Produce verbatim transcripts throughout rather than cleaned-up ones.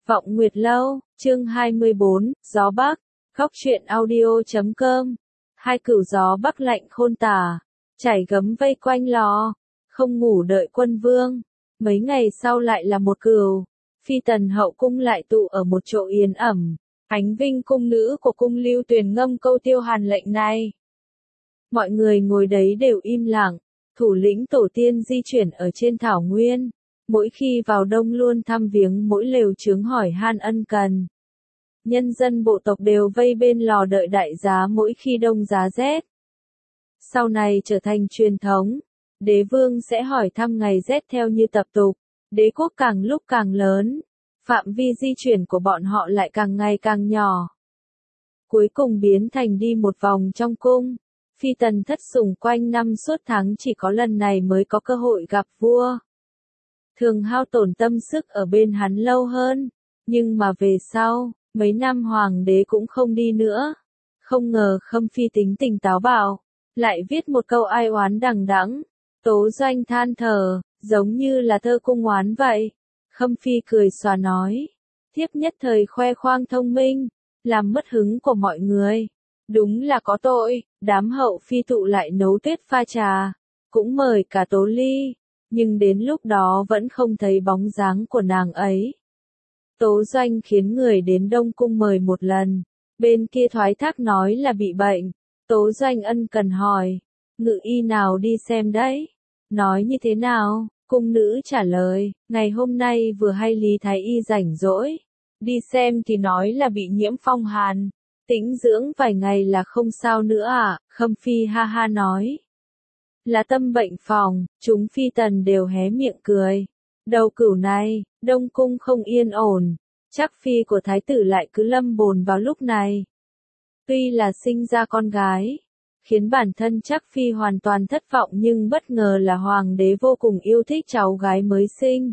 Vọng Nguyệt Lâu, chương hai mươi bốn, Gió Bắc, góc truyện audio chấm com. Hai cửu gió bắc lạnh khôn tả, chảy gấm vây quanh lò, không ngủ đợi quân vương. Mấy ngày sau lại là một cửu, phi tần hậu cung lại tụ ở một chỗ yên ẩm. Ánh vinh cung nữ của cung Lưu Tuyền ngâm câu tiêu hàn lệnh này. Mọi người ngồi đấy đều im lặng, thủ lĩnh tổ tiên di chuyển ở trên thảo nguyên. Mỗi khi vào đông luôn thăm viếng mỗi lều chướng hỏi han ân cần. Nhân dân bộ tộc đều vây bên lò đợi đại giá mỗi khi đông giá rét. Sau này trở thành truyền thống, đế vương sẽ hỏi thăm ngày rét theo như tập tục, đế quốc càng lúc càng lớn, phạm vi di chuyển của bọn họ lại càng ngày càng nhỏ. Cuối cùng biến thành đi một vòng trong cung, phi tần thất sủng quanh năm suốt tháng chỉ có lần này mới có cơ hội gặp vua. Thường hao tổn tâm sức ở bên hắn lâu hơn, nhưng mà về sau, mấy năm hoàng đế cũng không đi nữa. Không ngờ Khâm Phi tính tình táo bạo, lại viết một câu ai oán đằng đẵng. Tố Doanh than thở, giống như là thơ cung oán vậy. Khâm Phi cười xòa nói, thiếp nhất thời khoe khoang thông minh, làm mất hứng của mọi người. Đúng là có tội, đám hậu phi tụ lại nấu tuyết pha trà, cũng mời cả Tố Ly. Nhưng đến lúc đó vẫn không thấy bóng dáng của nàng ấy. Tố Doanh khiến người đến Đông Cung mời một lần, bên kia thoái thác nói là bị bệnh. Tố Doanh ân cần hỏi, ngự y nào đi xem đấy? Nói như thế nào? Cung nữ trả lời, ngày hôm nay vừa hay Lý Thái Y rảnh rỗi. Đi xem thì nói là bị nhiễm phong hàn, tĩnh dưỡng vài ngày là không sao nữa à? Khâm Phi ha ha nói. Là tâm bệnh phòng, chúng phi tần đều hé miệng cười. Đầu cửu này, Đông Cung không yên ổn, chắc phi của thái tử lại cứ lâm bồn vào lúc này. Tuy là sinh ra con gái, khiến bản thân chắc phi hoàn toàn thất vọng nhưng bất ngờ là hoàng đế vô cùng yêu thích cháu gái mới sinh.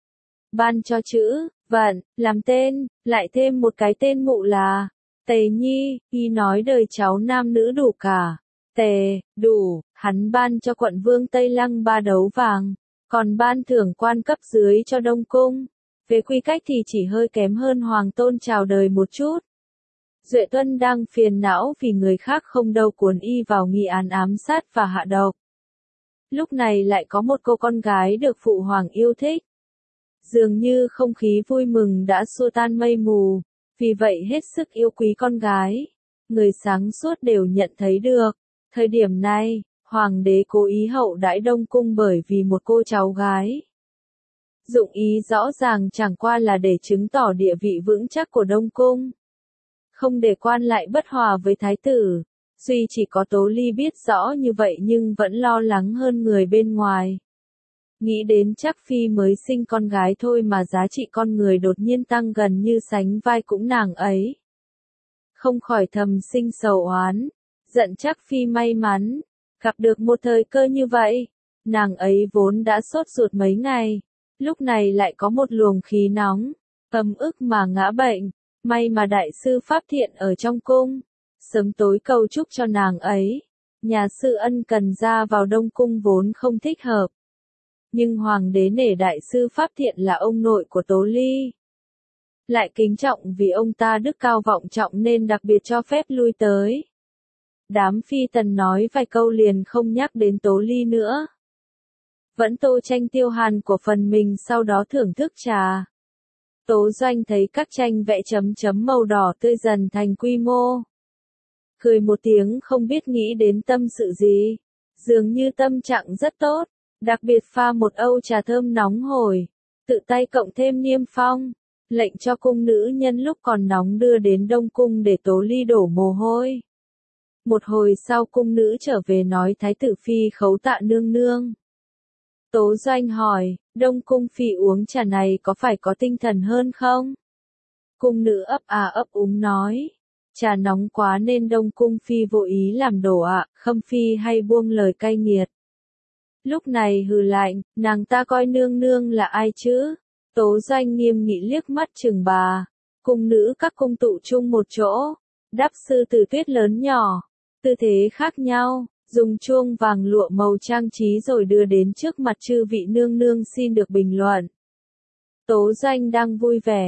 Ban cho chữ, vận, làm tên, lại thêm một cái tên mụ là Tề Nhi, y nói đời cháu nam nữ đủ cả. Tề, đủ, hắn ban cho quận vương Tây Lăng ba đấu vàng, còn ban thưởng quan cấp dưới cho Đông Cung. Về quy cách thì chỉ hơi kém hơn hoàng tôn chào đời một chút. Duệ Tuân đang phiền não vì người khác không đâu cuốn y vào nghi án ám sát và hạ độc. Lúc này lại có một cô con gái được phụ hoàng yêu thích. Dường như không khí vui mừng đã xua tan mây mù, vì vậy hết sức yêu quý con gái. Người sáng suốt đều nhận thấy được. Thời điểm này, hoàng đế cố ý hậu đãi Đông Cung bởi vì một cô cháu gái. Dụng ý rõ ràng chẳng qua là để chứng tỏ địa vị vững chắc của Đông Cung. Không để quan lại bất hòa với thái tử. Duy chỉ có Tố Ly biết rõ như vậy nhưng vẫn lo lắng hơn người bên ngoài. Nghĩ đến chắc phi mới sinh con gái thôi mà giá trị con người đột nhiên tăng gần như sánh vai cũng nàng ấy. Không khỏi thầm sinh sầu oán. Giận chắc phi may mắn, gặp được một thời cơ như vậy. Nàng ấy vốn đã sốt ruột mấy ngày, lúc này lại có một luồng khí nóng, ấm ức mà ngã bệnh. May mà đại sư Pháp Thiện ở trong cung, sớm tối cầu chúc cho nàng ấy. Nhà sư ân cần ra vào Đông Cung vốn không thích hợp. Nhưng hoàng đế nể đại sư Pháp Thiện là ông nội của Tố Ly. Lại kính trọng vì ông ta đức cao vọng trọng nên đặc biệt cho phép lui tới. Đám phi tần nói vài câu liền không nhắc đến Tố Ly nữa. Vẫn tô tranh tiêu hàn của phần mình sau đó thưởng thức trà. Tố Doanh thấy các tranh vẽ chấm chấm màu đỏ tươi dần thành quy mô. Cười một tiếng không biết nghĩ đến tâm sự gì. Dường như tâm trạng rất tốt, đặc biệt pha một âu trà thơm nóng hổi. Tự tay cộng thêm niêm phong, lệnh cho cung nữ nhân lúc còn nóng đưa đến Đông Cung để Tố Ly đổ mồ hôi. Một hồi sau cung nữ trở về nói thái tử phi khấu tạ nương nương. Tố Doanh hỏi, Đông Cung phi uống trà này có phải có tinh thần hơn không? Cung nữ ấp à ấp úng nói, trà nóng quá nên Đông Cung phi vô ý làm đổ ạ. Khâm Phi hay buông lời cay nghiệt. Lúc này hừ lạnh, nàng ta coi nương nương là ai chứ? Tố Doanh nghiêm nghị liếc mắt chừng bà. Cung nữ các cung tụ chung một chỗ, đắp sư tử tuyết lớn nhỏ, tư thế khác nhau, dùng chuông vàng lụa màu trang trí rồi đưa đến trước mặt chư vị nương nương xin được bình luận. Tố Doanh đang vui vẻ,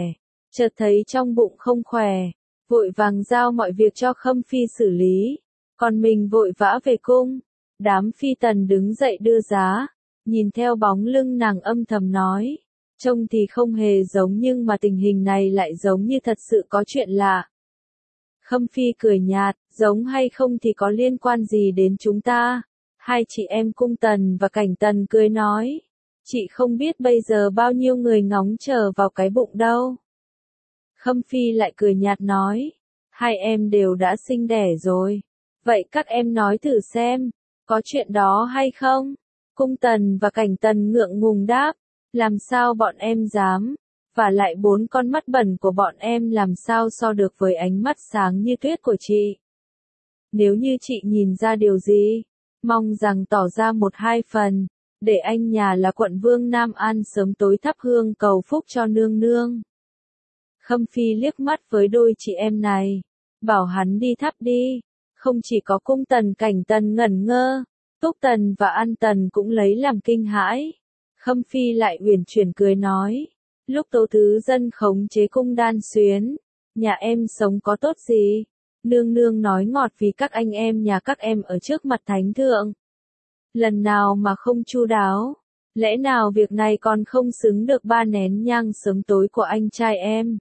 chợt thấy trong bụng không khỏe, vội vàng giao mọi việc cho Khâm Phi xử lý, còn mình vội vã về cung. Đám phi tần đứng dậy đưa giá, nhìn theo bóng lưng nàng âm thầm nói, trông thì không hề giống nhưng mà tình hình này lại giống như thật sự có chuyện lạ. Khâm Phi cười nhạt, giống hay không thì có liên quan gì đến chúng ta? Hai chị em Cung Tần và Cảnh Tần cười nói, chị không biết bây giờ bao nhiêu người ngóng chờ vào cái bụng đâu. Khâm Phi lại cười nhạt nói, hai em đều đã sinh đẻ rồi. Vậy các em nói thử xem, có chuyện đó hay không? Cung Tần và Cảnh Tần ngượng ngùng đáp, làm sao bọn em dám, và lại bốn con mắt bẩn của bọn em làm sao so được với ánh mắt sáng như tuyết của chị. Nếu như chị nhìn ra điều gì, mong rằng tỏ ra một hai phần, để anh nhà là quận vương Nam An sớm tối thắp hương cầu phúc cho nương nương. Khâm Phi liếc mắt với đôi chị em này, bảo hắn đi thắp đi. Không chỉ có Cung Tần Cảnh Tần ngẩn ngơ, Túc Tần và An Tần cũng lấy làm kinh hãi. Khâm Phi lại uyển chuyển cười nói, lúc Tố Tứ Dân khống chế cung Đan Xuyến, nhà em sống có tốt gì? Nương nương nói ngọt vì các anh em nhà các em ở trước mặt thánh thượng. Lần nào mà không chu đáo, lẽ nào việc này còn không xứng được ba nén nhang sớm tối của anh trai em?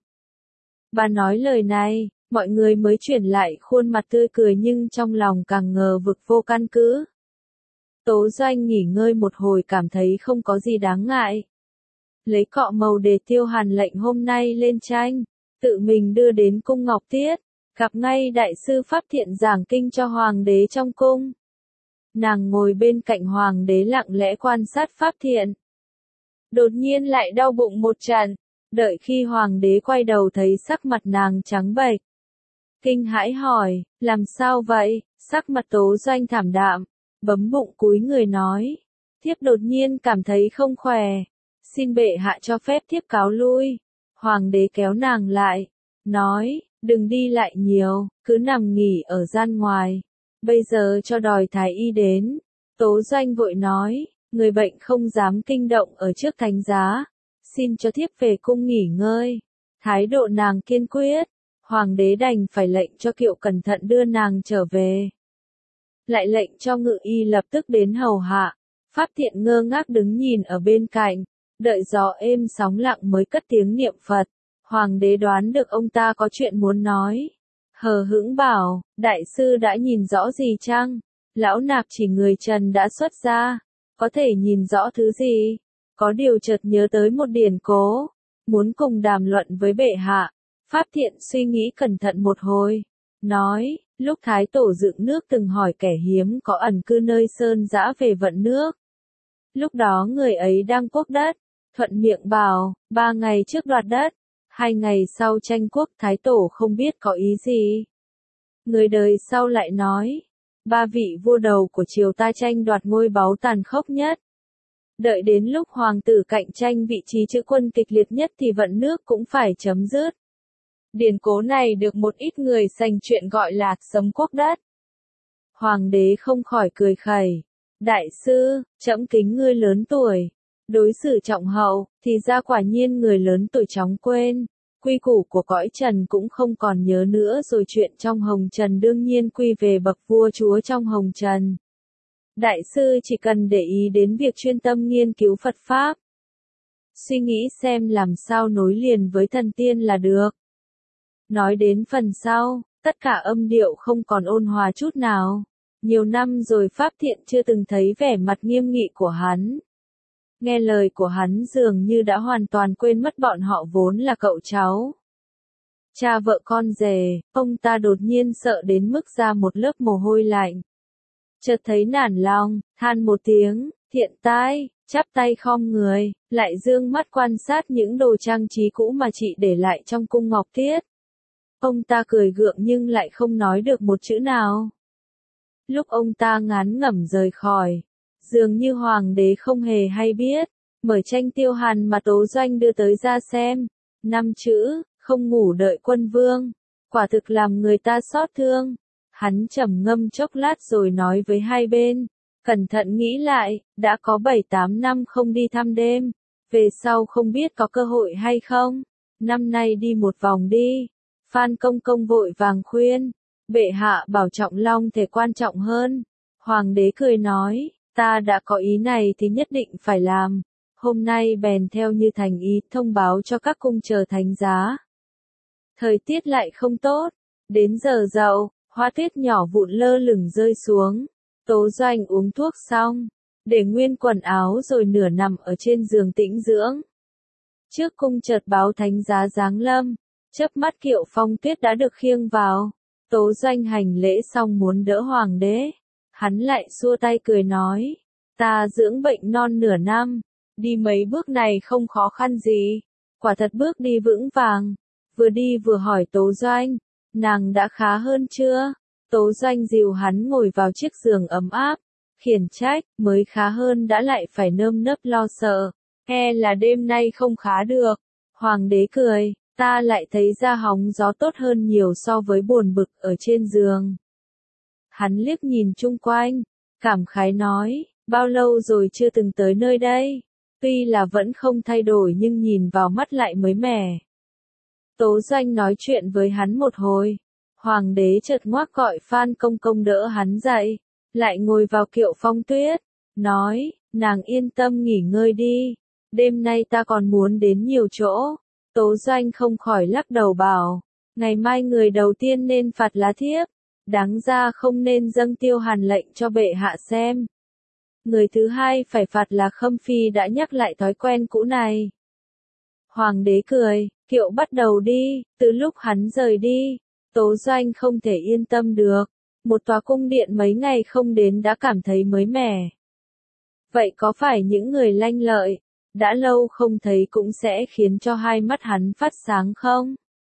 Bà nói lời này, mọi người mới chuyển lại khuôn mặt tươi cười nhưng trong lòng càng ngờ vực vô căn cứ. Tố Doanh nghỉ ngơi một hồi cảm thấy không có gì đáng ngại. Lấy cọ màu để Tiêu Hàn lệnh hôm nay lên tranh, tự mình đưa đến cung Ngọc Tiết, gặp ngay đại sư Pháp Thiện giảng kinh cho hoàng đế trong cung. Nàng ngồi bên cạnh hoàng đế lặng lẽ quan sát Pháp Thiện. Đột nhiên lại đau bụng một trận, đợi khi hoàng đế quay đầu thấy sắc mặt nàng trắng bệch. Kinh hãi hỏi, làm sao vậy? Sắc mặt Tố Doanh thảm đạm, bấm bụng cúi người nói, thiếp đột nhiên cảm thấy không khỏe, xin bệ hạ cho phép thiếp cáo lui. Hoàng đế kéo nàng lại, nói, đừng đi lại nhiều, cứ nằm nghỉ ở gian ngoài, bây giờ cho đòi thái y đến. Tố Doanh vội nói, người bệnh không dám kinh động ở trước thánh giá, xin cho thiếp về cung nghỉ ngơi. Thái độ nàng kiên quyết, hoàng đế đành phải lệnh cho Kiệu cẩn thận đưa nàng trở về. Lại lệnh cho ngự y lập tức đến hầu hạ. Pháp Thiện ngơ ngác đứng nhìn ở bên cạnh, đợi gió êm sóng lặng mới cất tiếng niệm Phật. Hoàng đế đoán được ông ta có chuyện muốn nói, hờ hững bảo, đại sư đã nhìn rõ gì chăng? Lão nạp chỉ người trần đã xuất gia, có thể nhìn rõ thứ gì? Có điều chợt nhớ tới một điển cố, muốn cùng đàm luận với bệ hạ. Pháp Thiện suy nghĩ cẩn thận một hồi, nói, lúc Thái Tổ dựng nước từng hỏi kẻ hiếm có ẩn cư nơi sơn dã về vận nước. Lúc đó người ấy đang quốc đất, thuận miệng bảo, ba ngày trước đoạt đất, hai ngày sau tranh quốc. Thái Tổ không biết có ý gì. Người đời sau lại nói, ba vị vua đầu của triều ta tranh đoạt ngôi báu tàn khốc nhất. Đợi đến lúc hoàng tử cạnh tranh vị trí chữ quân kịch liệt nhất thì vận nước cũng phải chấm dứt. Điển cố này được một ít người sành chuyện gọi là sấm quốc đất. Hoàng đế không khỏi cười khẩy. Đại sư, trẫm kính ngươi lớn tuổi, đối xử trọng hậu, thì ra quả nhiên người lớn tuổi chóng quên. Quy củ của cõi trần cũng không còn nhớ nữa rồi, chuyện trong hồng trần đương nhiên quy về bậc vua chúa trong hồng trần. Đại sư chỉ cần để ý đến việc chuyên tâm nghiên cứu Phật Pháp. Suy nghĩ xem làm sao nối liền với thần tiên là được. Nói đến phần sau, tất cả âm điệu không còn ôn hòa chút nào. Nhiều năm rồi Pháp Thiện chưa từng thấy vẻ mặt nghiêm nghị của hắn. Nghe lời của hắn dường như đã hoàn toàn quên mất bọn họ vốn là cậu cháu. Cha vợ con rể, ông ta đột nhiên sợ đến mức ra một lớp mồ hôi lạnh. Chợt thấy nản lòng, than một tiếng, Thiện tai, chắp tay khom người, lại dương mắt quan sát những đồ trang trí cũ mà chị để lại trong cung Ngọc Tiết. Ông ta cười gượng nhưng lại không nói được một chữ nào. Lúc ông ta ngán ngẩm rời khỏi, dường như hoàng đế không hề hay biết, mở tranh Tiêu Hàn mà Tố Doanh đưa tới ra xem. Năm chữ, không ngủ đợi quân vương, quả thực làm người ta xót thương. Hắn trầm ngâm chốc lát rồi nói với hai bên, cẩn thận nghĩ lại, đã có bảy tám năm không đi thăm đêm, về sau không biết có cơ hội hay không. năm nay đi một vòng đi. Phan Công Công vội vàng khuyên, bệ hạ bảo trọng long thể quan trọng hơn. Hoàng đế cười nói, ta đã có ý này thì nhất định phải làm. Hôm nay bèn theo như thành ý thông báo cho các cung chờ thánh giá. Thời tiết lại không tốt, đến giờ dậu, hoa tuyết nhỏ vụn lơ lửng rơi xuống. Tố Doanh uống thuốc xong, để nguyên quần áo rồi nửa nằm ở trên giường tĩnh dưỡng. Trước cung chợt báo thánh giá giáng lâm, chớp mắt Kiệu Phong Tuyết đã được khiêng vào. Tố Doanh hành lễ xong muốn đỡ hoàng đế, hắn lại xua tay cười nói, ta dưỡng bệnh non nửa năm, đi mấy bước này không khó khăn gì, quả thật bước đi vững vàng. Vừa đi vừa hỏi Tố Doanh, nàng đã khá hơn chưa? Tố Doanh dìu hắn ngồi vào chiếc giường ấm áp, khiển trách, mới khá hơn đã lại phải nơm nớp lo sợ, e là đêm nay không khá được. Hoàng đế cười, ta lại thấy ra hóng gió tốt hơn nhiều so với buồn bực ở trên giường. Hắn liếc nhìn chung quanh, cảm khái nói, bao lâu rồi chưa từng tới nơi đây, tuy là vẫn không thay đổi nhưng nhìn vào mắt lại mới mẻ. Tố Doanh nói chuyện với hắn một hồi, hoàng đế chợt ngoác gọi Phan Công Công đỡ hắn dậy, lại ngồi vào Kiệu Phong Tuyết, nói, nàng yên tâm nghỉ ngơi đi, đêm nay ta còn muốn đến nhiều chỗ. Tố Doanh không khỏi lắc đầu bảo, ngày mai người đầu tiên nên phạt lá thiếp, đáng ra không nên dâng Tiêu Hàn lệnh cho bệ hạ xem. Người thứ hai phải phạt là Khâm Phi đã nhắc lại thói quen cũ này. Hoàng đế cười, Kiệu bắt đầu đi, từ lúc hắn rời đi, Tố Doanh không thể yên tâm được, một tòa cung điện mấy ngày không đến đã cảm thấy mới mẻ. Vậy có phải những người lanh lợi, đã lâu không thấy cũng sẽ khiến cho hai mắt hắn phát sáng không?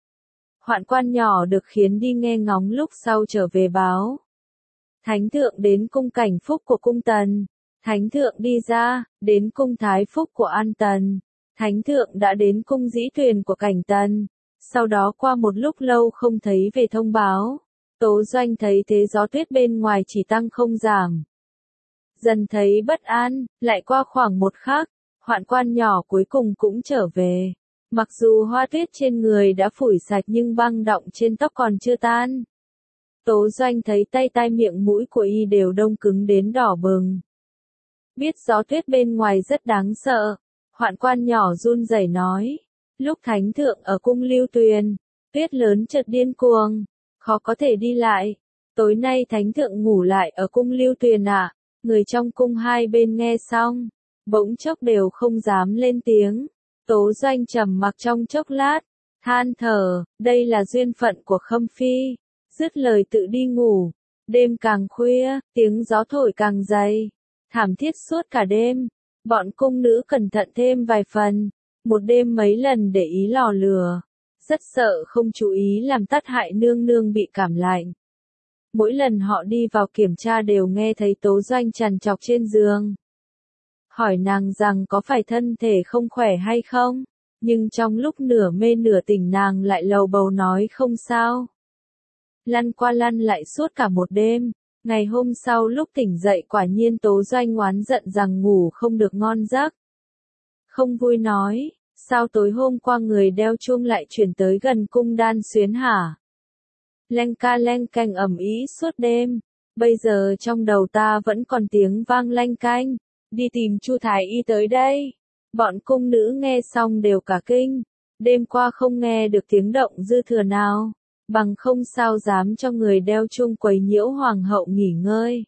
Hoạn quan nhỏ được khiến đi nghe ngóng lúc sau trở về báo. Thánh thượng đến cung Cảnh Phúc của cung Tần. Thánh thượng đi ra, đến cung Thái Phúc của An Tần. Thánh thượng đã đến cung Dĩ Tuyền của Cảnh Tần. Sau đó qua một lúc lâu không thấy về thông báo. Tố Doanh thấy thế gió tuyết bên ngoài chỉ tăng không giảm. Dần thấy bất an, lại qua khoảng một khắc, hoạn quan nhỏ cuối cùng cũng trở về. Mặc dù hoa tuyết trên người đã phủi sạch nhưng băng đọng trên tóc còn chưa tan. Tố Doanh thấy tay tai miệng mũi của y đều đông cứng đến đỏ bừng. Biết gió tuyết bên ngoài rất đáng sợ, hoạn quan nhỏ run rẩy nói, lúc thánh thượng ở cung Lưu Tuyền, tuyết lớn chợt điên cuồng, khó có thể đi lại. Tối nay thánh thượng ngủ lại ở cung Lưu Tuyền à? Người trong cung hai bên nghe xong, bỗng chốc đều không dám lên tiếng. Tố Doanh trầm mặc trong chốc lát, than thở, đây là duyên phận của Khâm Phi. Dứt lời tự đi ngủ. Đêm càng khuya, tiếng gió thổi càng dày, thảm thiết suốt cả đêm. Bọn cung nữ cẩn thận thêm vài phần, một đêm mấy lần để ý lò lửa, rất sợ không chú ý làm tắt hại nương nương bị cảm lạnh. Mỗi lần họ đi vào kiểm tra đều nghe thấy Tố Doanh trằn trọc trên giường. Hỏi nàng rằng có phải thân thể không khỏe hay không, nhưng trong lúc nửa mê nửa tỉnh nàng lại lầu bầu nói không sao. Lăn qua lăn lại suốt cả một đêm, ngày hôm sau lúc tỉnh dậy quả nhiên Tố Doanh oán giận rằng ngủ không được ngon giấc. Không vui nói, sao tối hôm qua người đeo chuông lại chuyển tới gần cung Đan Xuyến hả? Leng ca leng canh ầm ĩ suốt đêm, bây giờ trong đầu ta vẫn còn tiếng vang lanh canh, đi tìm Chu Thái Y tới đây. Bọn cung nữ nghe xong đều cả kinh, đêm qua không nghe được tiếng động dư thừa nào, bằng không sao dám cho người đeo chuông quấy nhiễu hoàng hậu nghỉ ngơi.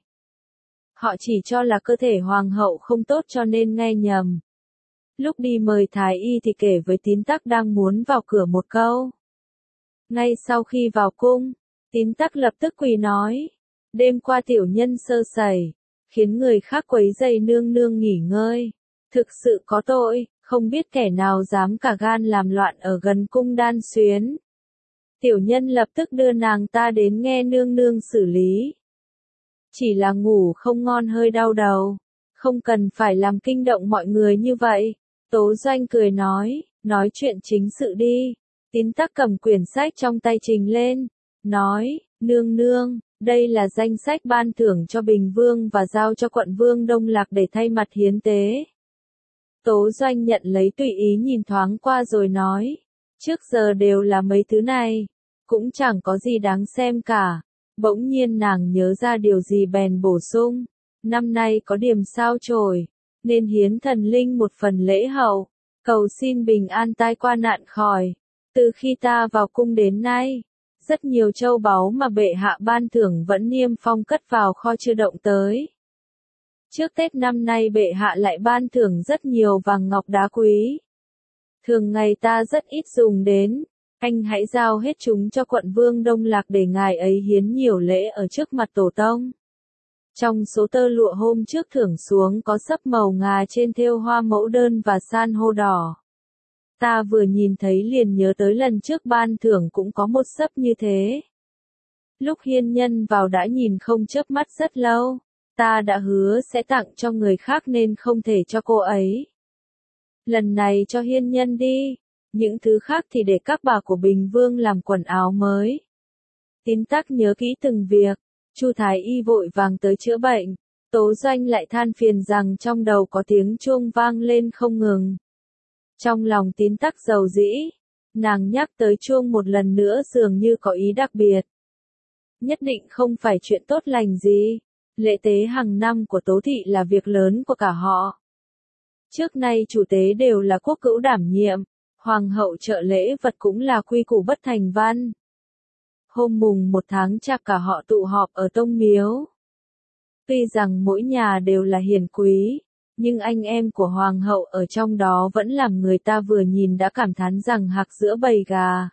Họ chỉ cho là cơ thể hoàng hậu không tốt cho nên nghe nhầm. Lúc đi mời Thái Y thì kể với Tín Tắc đang muốn vào cửa một câu. Ngay sau khi vào cung, Tín Tắc lập tức quỳ nói, đêm qua tiểu nhân sơ sẩy, khiến người khác quấy rầy nương nương nghỉ ngơi, thực sự có tội, không biết kẻ nào dám cả gan làm loạn ở gần cung Đan Xuyến. Tiểu nhân lập tức đưa nàng ta đến nghe nương nương xử lý. Chỉ là ngủ không ngon hơi đau đầu, không cần phải làm kinh động mọi người như vậy. Tố Doanh cười nói, nói chuyện chính sự đi. Tín Tắc cầm quyển sách trong tay trình lên, nói, nương nương, đây là danh sách ban thưởng cho Bình Vương và giao cho quận Vương Đông Lạc để thay mặt hiến tế. Tố Doanh nhận lấy tùy ý nhìn thoáng qua rồi nói, Trước giờ đều là mấy thứ này, cũng chẳng có gì đáng xem cả. Bỗng nhiên nàng nhớ ra điều gì bèn bổ sung, năm nay có điểm sao chổi, nên hiến thần linh một phần lễ hậu, cầu xin bình an tai qua nạn khỏi. Từ khi ta vào cung đến nay, rất nhiều châu báu mà bệ hạ ban thưởng vẫn niêm phong cất vào kho chưa động tới. Trước Tết năm nay bệ hạ lại ban thưởng rất nhiều vàng ngọc đá quý. Thường ngày ta rất ít dùng đến, anh hãy giao hết chúng cho quận vương Đông Lạc để ngài ấy hiến nhiều lễ ở trước mặt tổ tông. Trong số tơ lụa hôm trước thưởng xuống có sấp màu ngà trên thêu hoa mẫu đơn và san hô đỏ. Ta vừa nhìn thấy liền nhớ tới lần trước ban thưởng cũng có một sấp như thế. Lúc hiên nhân vào đã nhìn không chớp mắt rất lâu, ta đã hứa sẽ tặng cho người khác nên không thể cho cô ấy. Lần này cho hiên nhân đi, những thứ khác thì để các bà của Bình Vương làm quần áo mới. Tín Tắc nhớ kỹ từng việc, Chu Thái Y vội vàng tới chữa bệnh, Tố Doanh lại than phiền rằng trong đầu có tiếng chuông vang lên không ngừng. Trong lòng Tín Tắc dầu dĩ, nàng nhắc tới chuông một lần nữa dường như có ý đặc biệt. Nhất định không phải chuyện tốt lành gì, lễ tế hàng năm của Tố Thị là việc lớn của cả họ. Trước nay chủ tế đều là quốc cữu đảm nhiệm, hoàng hậu trợ lễ vật cũng là quy củ bất thành văn. Hôm mùng một tháng Chạp cả họ tụ họp ở tông miếu. Tuy rằng mỗi nhà đều là hiền quý, nhưng anh em của hoàng hậu ở trong đó vẫn làm người ta vừa nhìn đã cảm thán rằng hạc giữa bầy gà.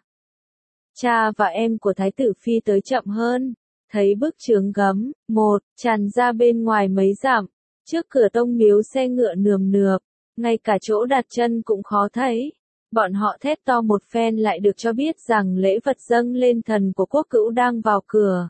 Cha và em của thái tử phi tới chậm hơn, thấy bức chướng gấm, một, tràn ra bên ngoài mấy dặm, trước cửa tông miếu xe ngựa nườm nượp, ngay cả chỗ đặt chân cũng khó thấy. Bọn họ thét to một phen lại được cho biết rằng lễ vật dâng lên thần của quốc cữu đang vào cửa.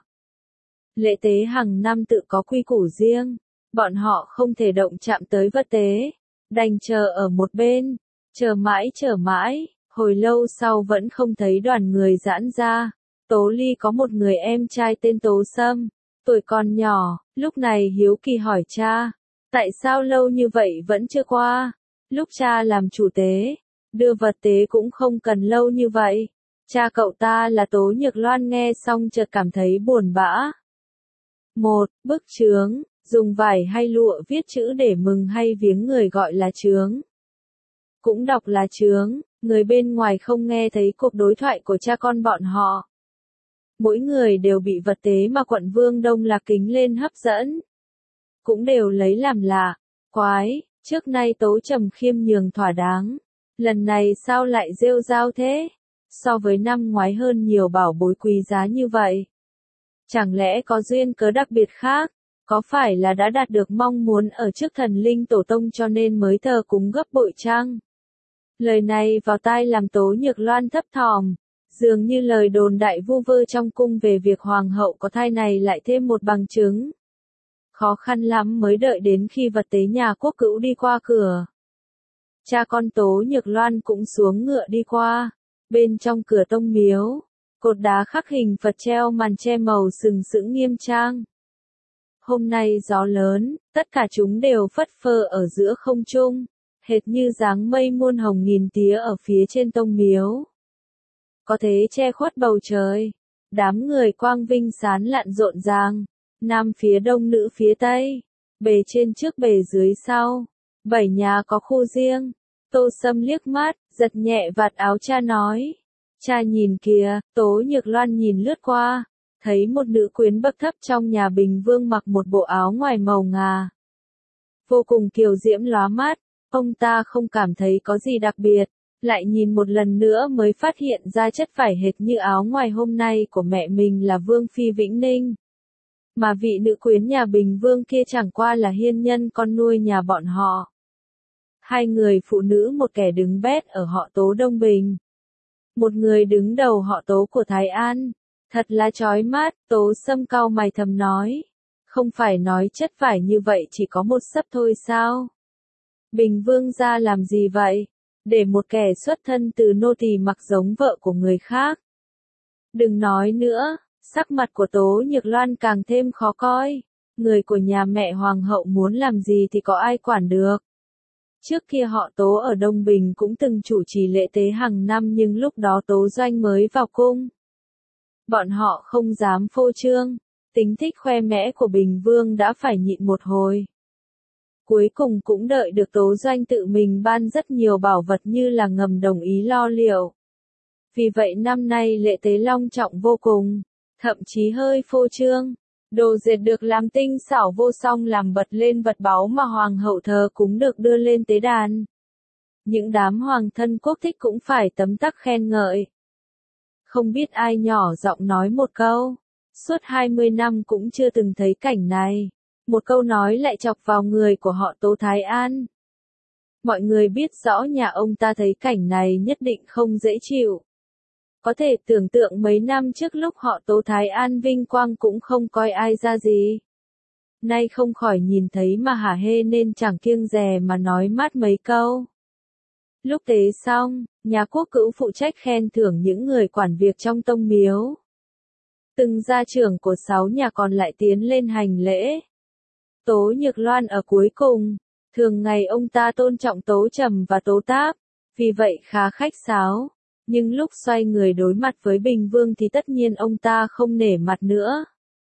Lễ tế hàng năm tự có quy củ riêng, bọn họ không thể động chạm tới vật tế, đành chờ ở một bên, chờ mãi chờ mãi, hồi lâu sau vẫn không thấy đoàn người giãn ra. Tố Ly có một người em trai tên Tố Sâm, tuổi còn nhỏ, lúc này hiếu kỳ hỏi cha, tại sao lâu như vậy vẫn chưa qua? Lúc cha làm chủ tế, đưa vật tế cũng không cần lâu như vậy. Cha cậu ta là Tố Nhược Loan nghe xong chợt cảm thấy buồn bã. Một, bức chướng, dùng vải hay lụa viết chữ để mừng hay viếng người gọi là chướng. Cũng đọc là chướng, người bên ngoài không nghe thấy cuộc đối thoại của cha con bọn họ. Mỗi người đều bị vật tế mà quận vương Đông Lạc kính lên hấp dẫn. Cũng đều lấy làm lạ, quái, trước nay Tố Trầm khiêm nhường thỏa đáng. Lần này sao lại rêu rao thế? So với năm ngoái hơn nhiều bảo bối quý giá như vậy. Chẳng lẽ có duyên cớ đặc biệt khác? Có phải là đã đạt được mong muốn ở trước thần linh tổ tông cho nên mới thờ cúng gấp bội chăng? Lời này vào tai làm Tố Nhược Loan thấp thỏm, dường như lời đồn đại vu vơ trong cung về việc hoàng hậu có thai này lại thêm một bằng chứng. Khó khăn lắm mới đợi đến khi vật tế nhà quốc cữu đi qua cửa. Cha con Tố Nhược Loan cũng xuống ngựa đi qua, bên trong cửa tông miếu, cột đá khắc hình Phật treo màn che màu sừng sững nghiêm trang. Hôm nay gió lớn, tất cả chúng đều phất phơ ở giữa không trung, hệt như dáng mây muôn hồng nghìn tía ở phía trên tông miếu. Có thế che khuất bầu trời, đám người quang vinh sán lạn rộn ràng, nam phía đông nữ phía tây, bề trên trước bề dưới sau, bảy nhà có khu riêng. Tô Sâm liếc mắt, giật nhẹ vạt áo cha nói, cha nhìn kìa. Tố Nhược Loan nhìn lướt qua, thấy một nữ quyến bậc thấp trong nhà Bình Vương mặc một bộ áo ngoài màu ngà. Vô cùng kiều diễm lóa mắt, ông ta không cảm thấy có gì đặc biệt, lại nhìn một lần nữa mới phát hiện ra chất vải hệt như áo ngoài hôm nay của mẹ mình là Vương Phi Vĩnh Ninh. Mà vị nữ quyến nhà Bình Vương kia chẳng qua là hiên nhân con nuôi nhà bọn họ. Hai người phụ nữ một kẻ đứng bét ở họ Tố Đông Bình. Một người đứng đầu họ Tố của Thái An. Thật là chói mắt, Tố Sâm cau mày thầm nói. Không phải nói chất vải như vậy chỉ có một sấp thôi sao? Bình Vương gia làm gì vậy? Để một kẻ xuất thân từ nô tỳ mặc giống vợ của người khác. Đừng nói nữa, sắc mặt của Tố Nhược Loan càng thêm khó coi. Người của nhà mẹ hoàng hậu muốn làm gì thì có ai quản được. Trước kia họ Tố ở Đông Bình cũng từng chủ trì lễ tế hàng năm nhưng lúc đó Tố Doanh mới vào cung. Bọn họ không dám phô trương, tính thích khoe mẽ của Bình Vương đã phải nhịn một hồi. Cuối cùng cũng đợi được Tố Doanh tự mình ban rất nhiều bảo vật như là ngầm đồng ý lo liệu. Vì vậy năm nay lễ tế long trọng vô cùng, thậm chí hơi phô trương. Đồ dệt được làm tinh xảo vô song làm bật lên vật báu mà hoàng hậu thờ cúng được đưa lên tế đàn. Những đám hoàng thân quốc thích cũng phải tấm tắc khen ngợi. Không biết ai nhỏ giọng nói một câu, suốt hai mươi năm cũng chưa từng thấy cảnh này. Một câu nói lại chọc vào người của họ Tố Thái An. Mọi người biết rõ nhà ông ta thấy cảnh này nhất định không dễ chịu. Có thể tưởng tượng mấy năm trước lúc họ Tố Thái An vinh quang cũng không coi ai ra gì. Nay không khỏi nhìn thấy mà hả hê nên chẳng kiêng dè mà nói mát mấy câu. Lúc tế xong, nhà quốc cữu phụ trách khen thưởng những người quản việc trong tông miếu. Từng gia trưởng của sáu nhà còn lại tiến lên hành lễ. Tố Nhược Loan ở cuối cùng, thường ngày ông ta tôn trọng Tố Trầm và Tố Táp, vì vậy khá khách sáo. Nhưng lúc xoay người đối mặt với Bình Vương thì tất nhiên ông ta không nể mặt nữa.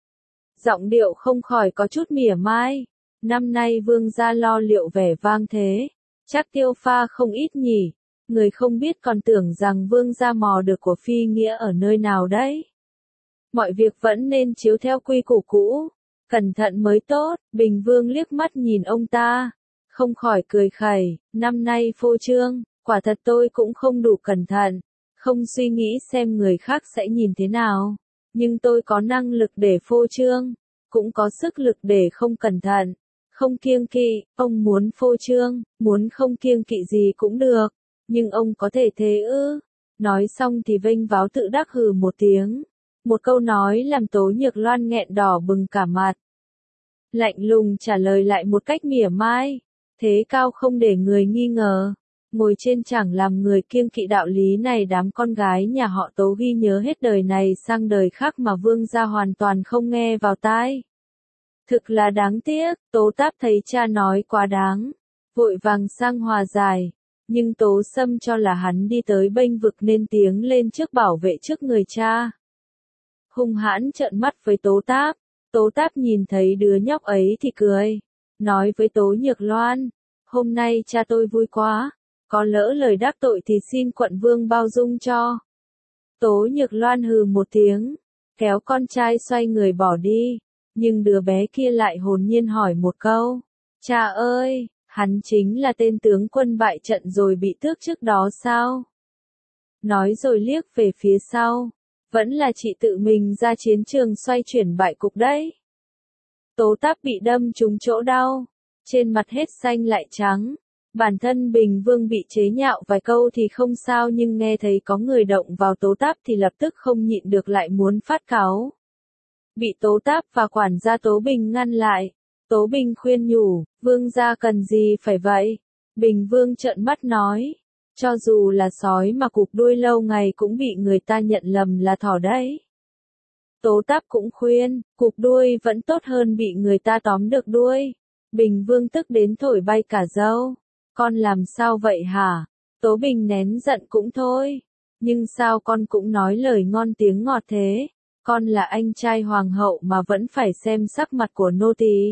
Giọng điệu không khỏi có chút mỉa mai. Năm nay Vương gia lo liệu vẻ vang thế, chắc tiêu pha không ít nhỉ. Người không biết còn tưởng rằng Vương gia mò được của phi nghĩa ở nơi nào đấy. Mọi việc vẫn nên chiếu theo quy củ cũ, cẩn thận mới tốt. Bình Vương liếc mắt nhìn ông ta, không khỏi cười khẩy. Năm nay phô trương, quả thật tôi cũng không đủ cẩn thận, không suy nghĩ xem người khác sẽ nhìn thế nào. Nhưng tôi có năng lực để phô trương, cũng có sức lực để không cẩn thận, không kiêng kỵ. Ông muốn phô trương, muốn không kiêng kỵ gì cũng được, nhưng ông có thể thế ư? Nói xong thì vênh váo tự đắc hừ một tiếng. Một câu nói làm Tố Nhược Loan nghẹn đỏ bừng cả mặt. Lạnh lùng trả lời lại một cách mỉa mai. Thế cao không để người nghi ngờ. Ngồi trên chẳng làm người kiêng kỵ đạo lý này, đám con gái nhà họ Tố ghi nhớ hết đời này sang đời khác mà Vương gia hoàn toàn không nghe vào tai. Thực là đáng tiếc. Tố Táp thấy cha nói quá đáng, vội vàng sang hòa giải. Nhưng Tố Sâm cho là hắn đi tới bênh vực nên tiếng lên trước bảo vệ trước người cha. Hung hãn trợn mắt với Tố Táp. Tố Táp nhìn thấy đứa nhóc ấy thì cười, nói với Tố Nhược Loan, hôm nay cha tôi vui quá, có lỡ lời đắc tội thì xin quận vương bao dung cho. Tố Nhược Loan hừ một tiếng, kéo con trai xoay người bỏ đi, nhưng đứa bé kia lại hồn nhiên hỏi một câu, cha ơi, hắn chính là tên tướng quân bại trận rồi bị tước trước đó sao? Nói rồi liếc về phía sau. Vẫn là chị tự mình ra chiến trường xoay chuyển bại cục đấy. Tố Táp bị đâm trúng chỗ đau, trên mặt hết xanh lại trắng. Bản thân Bình Vương bị chế nhạo vài câu thì không sao, nhưng nghe thấy có người động vào Tố Táp thì lập tức không nhịn được lại muốn phát cáu. Bị Tố Táp và quản gia Tố Bình ngăn lại. Tố Bình khuyên nhủ, Vương gia cần gì phải vậy? Bình Vương trợn mắt nói. Cho dù là sói mà cụp đuôi lâu ngày cũng bị người ta nhận lầm là thỏ đấy. Tố Táp cũng khuyên, cụp đuôi vẫn tốt hơn bị người ta tóm được đuôi. Bình Vương tức đến thổi bay cả râu. Con làm sao vậy hả? Tố Bình nén giận cũng thôi. Nhưng sao con cũng nói lời ngon tiếng ngọt thế? Con là anh trai hoàng hậu mà vẫn phải xem sắc mặt của nô tỳ.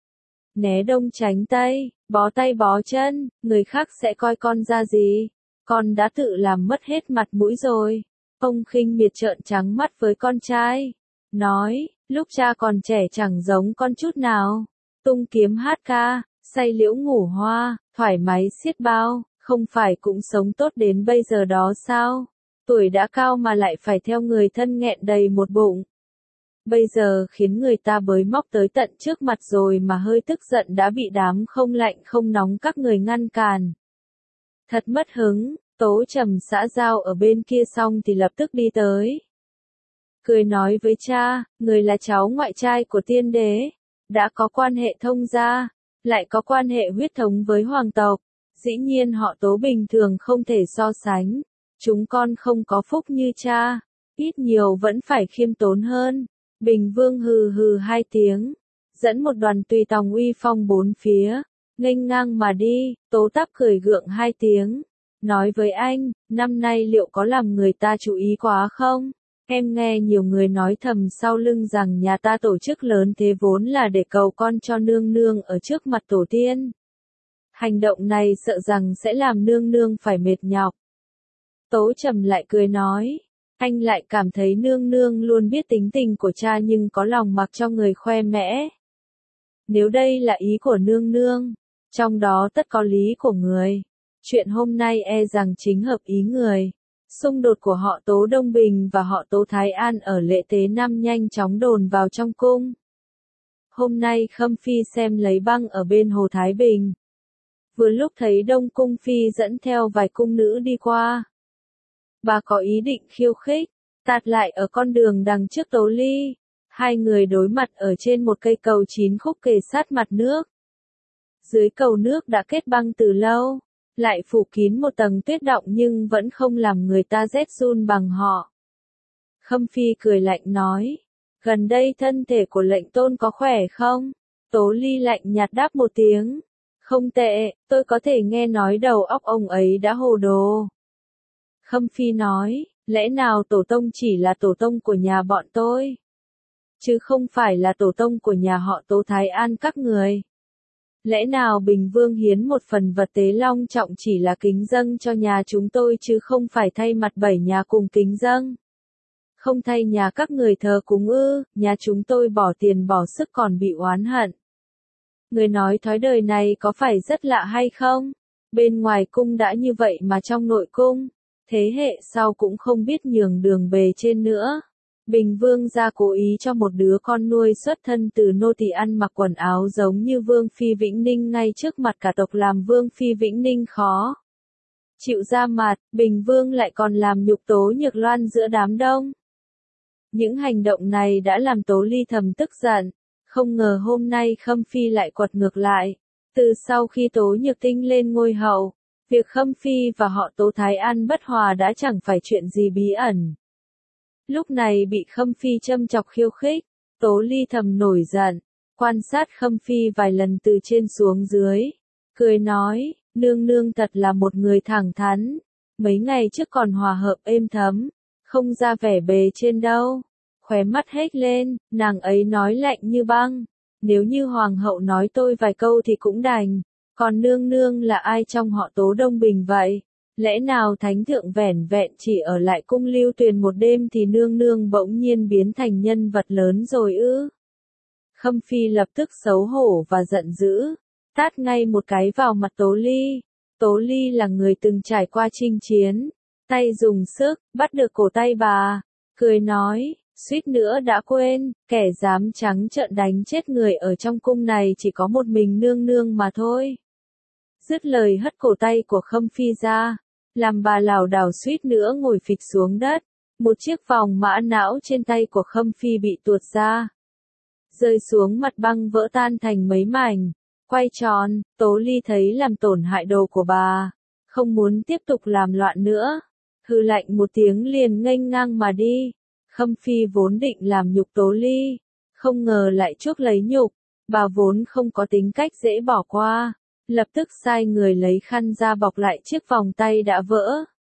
Né đông tránh tây, bó tay bó chân, người khác sẽ coi con ra gì? Con đã tự làm mất hết mặt mũi rồi. Ông khinh miệt trợn trắng mắt với con trai. Nói, lúc cha còn trẻ chẳng giống con chút nào. Tung kiếm hát ca, say liễu ngủ hoa, thoải mái xiết bao, không phải cũng sống tốt đến bây giờ đó sao? Tuổi đã cao mà lại phải theo người thân nghẹn đầy một bụng. Bây giờ khiến người ta bới móc tới tận trước mặt rồi mà hơi tức giận đã bị đám không lạnh không nóng các người ngăn cản. Thật mất hứng. Tố Trầm xã giao ở bên kia xong thì lập tức đi tới. Cười nói với cha, người là cháu ngoại trai của tiên đế, đã có quan hệ thông gia, lại có quan hệ huyết thống với hoàng tộc. Dĩ nhiên họ Tố bình thường không thể so sánh. Chúng con không có phúc như cha, ít nhiều vẫn phải khiêm tốn hơn. Bình Vương hừ hừ hai tiếng, dẫn một đoàn tùy tòng uy phong bốn phía, nghênh ngang mà đi. Tố Táp cười gượng hai tiếng, nói với anh, năm nay liệu có làm người ta chú ý quá không? Em nghe nhiều người nói thầm sau lưng rằng nhà ta tổ chức lớn thế vốn là để cầu con cho nương nương ở trước mặt tổ tiên. Hành động này sợ rằng sẽ làm nương nương phải mệt nhọc. Tố Trầm lại cười nói, anh lại cảm thấy nương nương luôn biết tính tình của cha nhưng có lòng mặc cho người khoe mẽ. Nếu đây là ý của nương nương, trong đó tất có lý của người. Chuyện hôm nay e rằng chính hợp ý người. Xung đột của họ Tố Đông Bình và họ Tố Thái An ở Lệ Tế Năm nhanh chóng đồn vào trong cung. Hôm nay Khâm Phi xem lấy băng ở bên Hồ Thái Bình. Vừa lúc thấy Đông Cung Phi dẫn theo vài cung nữ đi qua. Bà có ý định khiêu khích, tạt lại ở con đường đằng trước Tố Ly. Hai người đối mặt ở trên một cây cầu chín khúc kề sát mặt nước. Dưới cầu nước đã kết băng từ lâu, lại phủ kín một tầng tuyết đọng nhưng vẫn không làm người ta rét run bằng họ. Khâm Phi cười lạnh nói, gần đây thân thể của lệnh tôn có khỏe không? Tố Ly lạnh nhạt đáp một tiếng, không tệ, tôi có thể nghe nói đầu óc ông ấy đã hồ đồ. Khâm Phi nói, lẽ nào tổ tông chỉ là tổ tông của nhà bọn tôi, chứ không phải là tổ tông của nhà họ Tố Thái An các người? Lẽ nào Bình Vương hiến một phần vật tế long trọng chỉ là kính dâng cho nhà chúng tôi chứ không phải thay mặt bảy nhà cùng kính dâng? Không thay nhà các người thờ cúng ư? Nhà chúng tôi bỏ tiền bỏ sức còn bị oán hận. Người nói thói đời này có phải rất lạ hay không? Bên ngoài cung đã như vậy mà trong nội cung, thế hệ sau cũng không biết nhường đường bề trên nữa. Bình Vương gia cố ý cho một đứa con nuôi xuất thân từ nô tỳ ăn mặc quần áo giống như Vương Phi Vĩnh Ninh ngay trước mặt cả tộc làm Vương Phi Vĩnh Ninh khó chịu ra mặt, Bình Vương lại còn làm nhục Tố Nhược Loan giữa đám đông. Những hành động này đã làm Tố Ly thầm tức giận, không ngờ hôm nay Khâm Phi lại quật ngược lại. Từ sau khi Tố Nhược Tinh lên ngôi hậu, việc Khâm Phi và họ Tố Thái An bất hòa đã chẳng phải chuyện gì bí ẩn. Lúc này bị Khâm Phi châm chọc khiêu khích, Tố Ly thầm nổi giận, quan sát Khâm Phi vài lần từ trên xuống dưới, cười nói, nương nương thật là một người thẳng thắn, mấy ngày trước còn hòa hợp êm thấm, không ra vẻ bề trên đâu. Khóe mắt hếch lên, nàng ấy nói lạnh như băng, nếu như hoàng hậu nói tôi vài câu thì cũng đành, còn nương nương là ai trong họ Tố Đông Bình vậy? Lẽ nào thánh thượng vẻn vẹn chỉ ở lại cung Lưu Tuyền một đêm thì nương nương bỗng nhiên biến thành nhân vật lớn rồi ư? Khâm Phi lập tức xấu hổ và giận dữ, tát ngay một cái vào mặt Tố Ly. Tố Ly là người từng trải qua chinh chiến, tay dùng sức, bắt được cổ tay bà, cười nói, suýt nữa đã quên, kẻ dám trắng trợn đánh chết người ở trong cung này chỉ có một mình nương nương mà thôi. Dứt lời hất cổ tay của Khâm Phi ra, làm bà lảo đảo suýt nữa ngồi phịch xuống đất. Một chiếc vòng mã não trên tay của Khâm Phi bị tuột ra, rơi xuống mặt băng vỡ tan thành mấy mảnh. Quay tròn, Tố Ly thấy làm tổn hại đồ của bà, không muốn tiếp tục làm loạn nữa, hừ lạnh một tiếng liền nghênh ngang mà đi. Khâm Phi vốn định làm nhục Tố Ly, không ngờ lại chuốc lấy nhục, bà vốn không có tính cách dễ bỏ qua, lập tức sai người lấy khăn ra bọc lại chiếc vòng tay đã vỡ.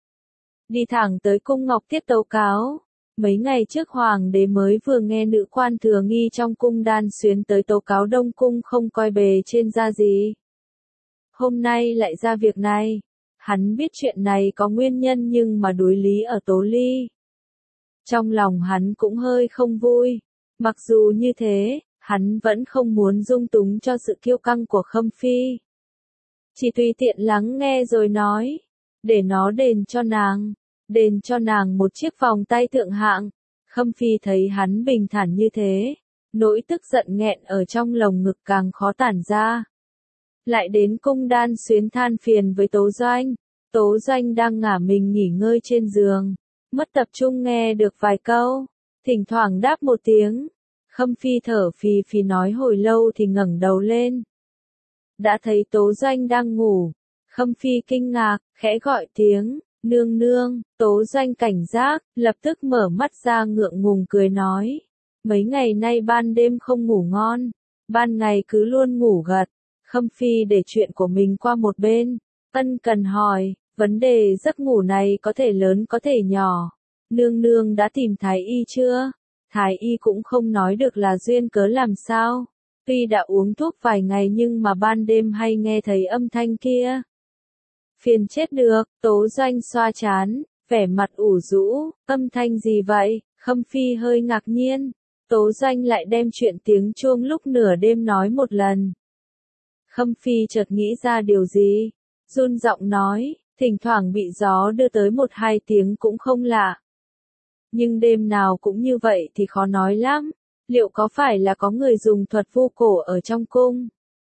Đi thẳng tới cung Ngọc Tiết tấu cáo. Mấy ngày trước hoàng đế mới vừa nghe nữ quan thừa nghi trong cung Đan Xuyến tới tố cáo Đông Cung không coi bề trên ra gì. Hôm nay lại ra việc này. Hắn biết chuyện này có nguyên nhân nhưng mà đối lý ở Tố Ly. Trong lòng hắn cũng hơi không vui. Mặc dù như thế, hắn vẫn không muốn dung túng cho sự kiêu căng của Khâm Phi. Chỉ tùy tiện lắng nghe rồi nói, để nó đền cho nàng. Đền cho nàng một chiếc vòng tay thượng hạng. Khâm Phi thấy hắn bình thản như thế, nỗi tức giận nghẹn ở trong lồng ngực càng khó tản ra. Lại đến cung Đan Xuyến than phiền với Tố Doanh. Tố Doanh đang ngả mình nghỉ ngơi trên giường, mất tập trung nghe được vài câu, thỉnh thoảng đáp một tiếng. Khâm Phi thở phì phì nói hồi lâu thì ngẩng đầu lên. Đã thấy Tố Doanh đang ngủ, Khâm Phi kinh ngạc, khẽ gọi tiếng. Nương nương. Tố Doanh cảnh giác, lập tức mở mắt ra ngượng ngùng cười nói. Mấy ngày nay ban đêm không ngủ ngon, ban ngày cứ luôn ngủ gật. Khâm Phi để chuyện của mình qua một bên, ân cần hỏi, vấn đề giấc ngủ này có thể lớn có thể nhỏ. Nương nương đã tìm Thái Y chưa? Thái Y cũng không nói được là duyên cớ làm sao. Tuy đã uống thuốc vài ngày nhưng mà ban đêm hay nghe thấy âm thanh kia. Phiền chết được, Tố Doanh xoa trán, vẻ mặt ủ rũ, âm thanh gì vậy? Khâm Phi hơi ngạc nhiên. Tố Doanh lại đem chuyện tiếng chuông lúc nửa đêm nói một lần. Khâm Phi chợt nghĩ ra điều gì, run giọng nói, thỉnh thoảng bị gió đưa tới một hai tiếng cũng không lạ. Nhưng đêm nào cũng như vậy thì khó nói lắm, liệu có phải là có người dùng thuật vu cổ ở trong cung?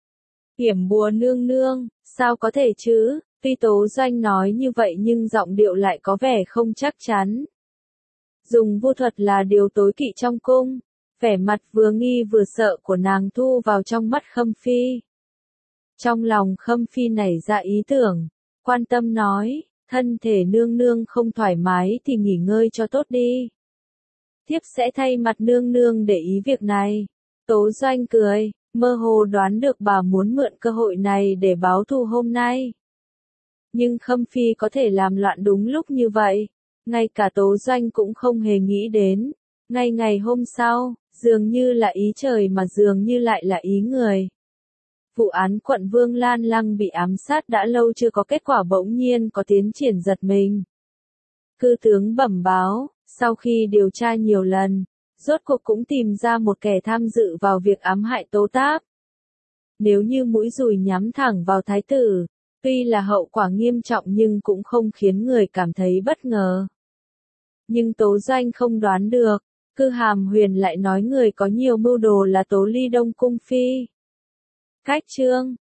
Yểm bùa nương nương, sao có thể chứ? Tuy Tố Doanh nói như vậy nhưng giọng điệu lại có vẻ không chắc chắn. Dùng vu thuật là điều tối kỵ trong cung, vẻ mặt vừa nghi vừa sợ của nàng thu vào trong mắt Khâm Phi. Trong lòng Khâm Phi nảy ra ý tưởng, quan tâm nói, thân thể nương nương không thoải mái thì nghỉ ngơi cho tốt đi. Thiếp sẽ thay mặt nương nương để ý việc này. Tố Doanh cười, mơ hồ đoán được bà muốn mượn cơ hội này để báo thù hôm nay. Nhưng Khâm Phi có thể làm loạn đúng lúc như vậy, ngay cả Tố Doanh cũng không hề nghĩ đến. Ngay ngày hôm sau, dường như là ý trời mà dường như lại là ý người. Vụ án quận Vương Lan Lăng bị ám sát đã lâu chưa có kết quả bỗng nhiên có tiến triển giật mình. Cư tướng bẩm báo, sau khi điều tra nhiều lần, rốt cuộc cũng tìm ra một kẻ tham dự vào việc ám hại Tố Táp. Nếu như mũi dùi nhắm thẳng vào thái tử, tuy là hậu quả nghiêm trọng nhưng cũng không khiến người cảm thấy bất ngờ. Nhưng Tố Doanh không đoán được, Cư Hàm Huyền lại nói người có nhiều mưu đồ là Tố Ly Đông Cung Phi. Cách chương